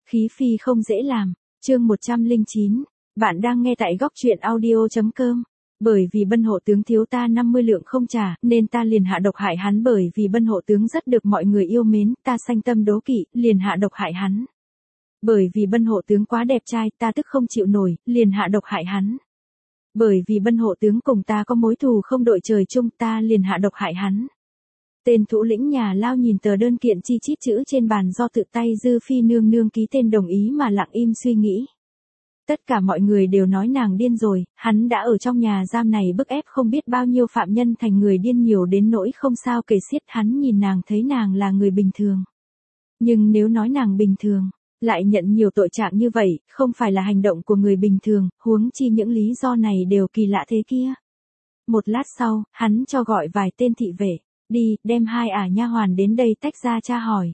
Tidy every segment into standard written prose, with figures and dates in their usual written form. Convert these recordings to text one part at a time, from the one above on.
Khí phi không dễ làm. Chương 109. Bạn đang nghe tại góc truyện audio.com. Bởi vì Bân hộ tướng thiếu ta 50 lượng không trả, nên ta liền hạ độc hại hắn. Bởi vì Bân hộ tướng rất được mọi người yêu mến, ta sanh tâm đố kỵ, liền hạ độc hại hắn. Bởi vì Bân hộ tướng quá đẹp trai, ta tức không chịu nổi, liền hạ độc hại hắn. Bởi vì Bân hộ tướng cùng ta có mối thù không đội trời chung, ta liền hạ độc hại hắn. Tên thủ lĩnh nhà Lao nhìn tờ đơn kiện chi chít chữ trên bàn do tự tay Dư Phi nương nương ký tên đồng ý mà lặng im suy nghĩ. Tất cả mọi người đều nói nàng điên rồi, hắn đã ở trong nhà giam này bức ép không biết bao nhiêu phạm nhân thành người điên nhiều đến nỗi không sao kể xiết. Hắn nhìn nàng thấy nàng là người bình thường. Nhưng nếu nói nàng bình thường, lại nhận nhiều tội trạng như vậy, không phải là hành động của người bình thường, huống chi những lý do này đều kỳ lạ thế kia. Một lát sau, hắn cho gọi vài tên thị vệ. Đi, đem hai nha hoàn đến đây tách ra tra hỏi.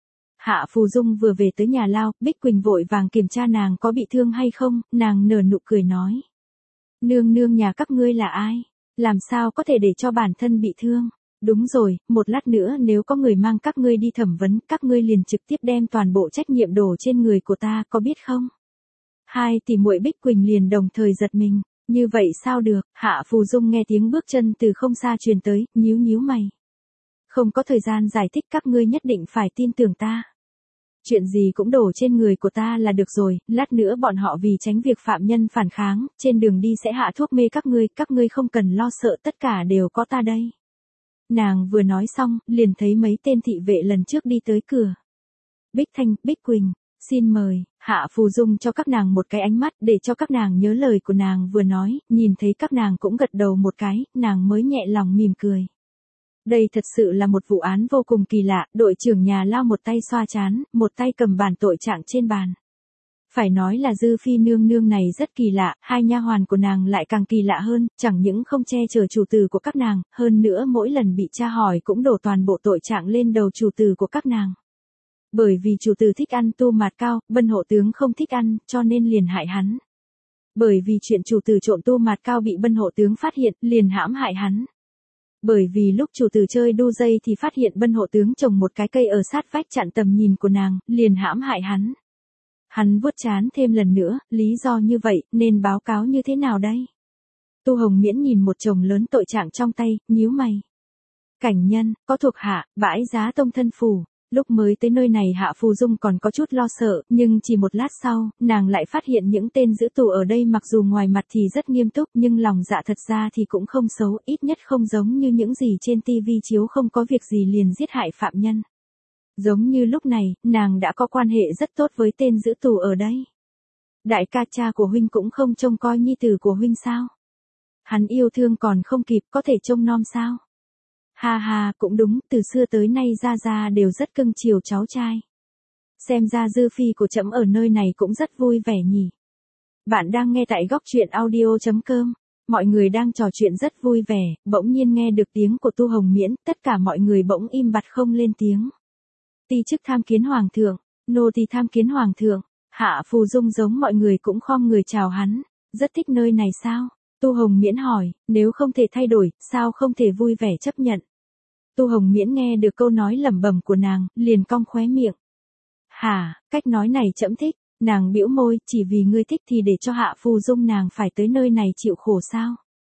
Hạ Phù Dung vừa về tới nhà Lao, Bích Quỳnh vội vàng kiểm tra nàng có bị thương hay không, nàng nở nụ cười nói. Nương nương nhà các ngươi là ai? Làm sao có thể để cho bản thân bị thương? Đúng rồi, một lát nữa nếu có người mang các ngươi đi thẩm vấn, các ngươi liền trực tiếp đem toàn bộ trách nhiệm đổ trên người của ta, có biết không? Hai tỷ muội Bích Quỳnh liền đồng thời giật mình. Như vậy sao được? Hạ Phù Dung nghe tiếng bước chân từ không xa truyền tới, nhíu nhíu mày. Không có thời gian giải thích, các ngươi nhất định phải tin tưởng ta. Chuyện gì cũng đổ trên người của ta là được rồi, lát nữa bọn họ vì tránh việc phạm nhân phản kháng, trên đường đi sẽ hạ thuốc mê các ngươi không cần lo sợ, tất cả đều có ta đây. Nàng vừa nói xong, liền thấy mấy tên thị vệ lần trước đi tới cửa. Bích Thanh, Bích Quỳnh, xin mời. Hạ Phù Dung cho các nàng một cái ánh mắt để cho các nàng nhớ lời của nàng vừa nói, nhìn thấy các nàng cũng gật đầu một cái, nàng mới nhẹ lòng mỉm cười. Đây thật sự là một vụ án vô cùng kỳ lạ, đội trưởng nhà Lao một tay xoa trán, một tay cầm bản tội trạng trên bàn. Phải nói là Dư Phi nương nương này rất kỳ lạ, hai nha hoàn của nàng lại càng kỳ lạ hơn, chẳng những không che chở chủ tử của các nàng, hơn nữa mỗi lần bị tra hỏi cũng đổ toàn bộ tội trạng lên đầu chủ tử của các nàng. Bởi vì chủ tử thích ăn tu mạt cao, Bân hộ tướng không thích ăn, cho nên liền hại hắn. Bởi vì chuyện chủ tử trộm tu mạt cao bị Bân hộ tướng phát hiện, liền hãm hại hắn. Bởi vì lúc chủ tử chơi đu dây thì phát hiện Bân hộ tướng trồng một cái cây ở sát vách chặn tầm nhìn của nàng, liền hãm hại hắn. Hắn vuốt trán thêm lần nữa, lý do như vậy, nên báo cáo như thế nào đây? Tu Hồng Miễn nhìn một chồng lớn tội trạng trong tay, nhíu mày. Cảnh nhân, có thuộc hạ, bãi giá tông thân phủ. Lúc mới tới nơi này Hạ Phù Dung còn có chút lo sợ, nhưng chỉ một lát sau, nàng lại phát hiện những tên giữ tù ở đây mặc dù ngoài mặt thì rất nghiêm túc nhưng lòng dạ thật ra thì cũng không xấu, ít nhất không giống như những gì trên TV chiếu không có việc gì liền giết hại phạm nhân. Giống như lúc này, nàng đã có quan hệ rất tốt với tên giữ tù ở đây. Đại ca cha của huynh cũng không trông coi nhi tử của huynh sao? Hắn yêu thương còn không kịp, có thể trông nom sao? Ha ha, cũng đúng, từ xưa tới nay gia gia đều rất cưng chiều cháu trai. Xem ra Dư Phi của trẫm ở nơi này cũng rất vui vẻ nhỉ. Bạn đang nghe tại góc truyện audio.com. Mọi người đang trò chuyện rất vui vẻ, bỗng nhiên nghe được tiếng của Tu Hồng Miễn, tất cả mọi người bỗng im bặt không lên tiếng. Ti chức tham kiến hoàng thượng, nô tỳ tham kiến hoàng thượng. Hạ Phù Dung giống mọi người cũng khom người chào hắn. Rất thích nơi này sao? Tu Hồng Miễn hỏi, nếu không thể thay đổi, sao không thể vui vẻ chấp nhận? Tu Hồng Miễn nghe được câu nói lẩm bẩm của nàng, liền cong khóe miệng. Hả, cách nói này trẫm thích. Nàng bĩu môi, chỉ vì ngươi thích thì để cho Hạ Phù Dung nàng phải tới nơi này chịu khổ sao?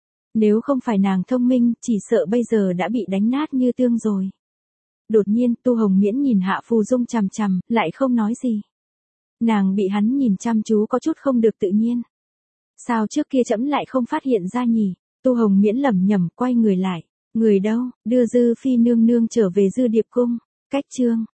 Nếu không phải nàng thông minh, chỉ sợ bây giờ đã bị đánh nát như tương rồi. Đột nhiên, Tu Hồng Miễn nhìn Hạ Phù Dung chằm chằm, lại không nói gì. Nàng bị hắn nhìn chăm chú có chút không được tự nhiên. Sao trước kia trẫm lại không phát hiện ra nhỉ? Tu Hồng Miễn lẩm nhẩm quay người lại. Người đâu? Đưa Dư Phi nương nương trở về Dư Điệp cung. Cách chương.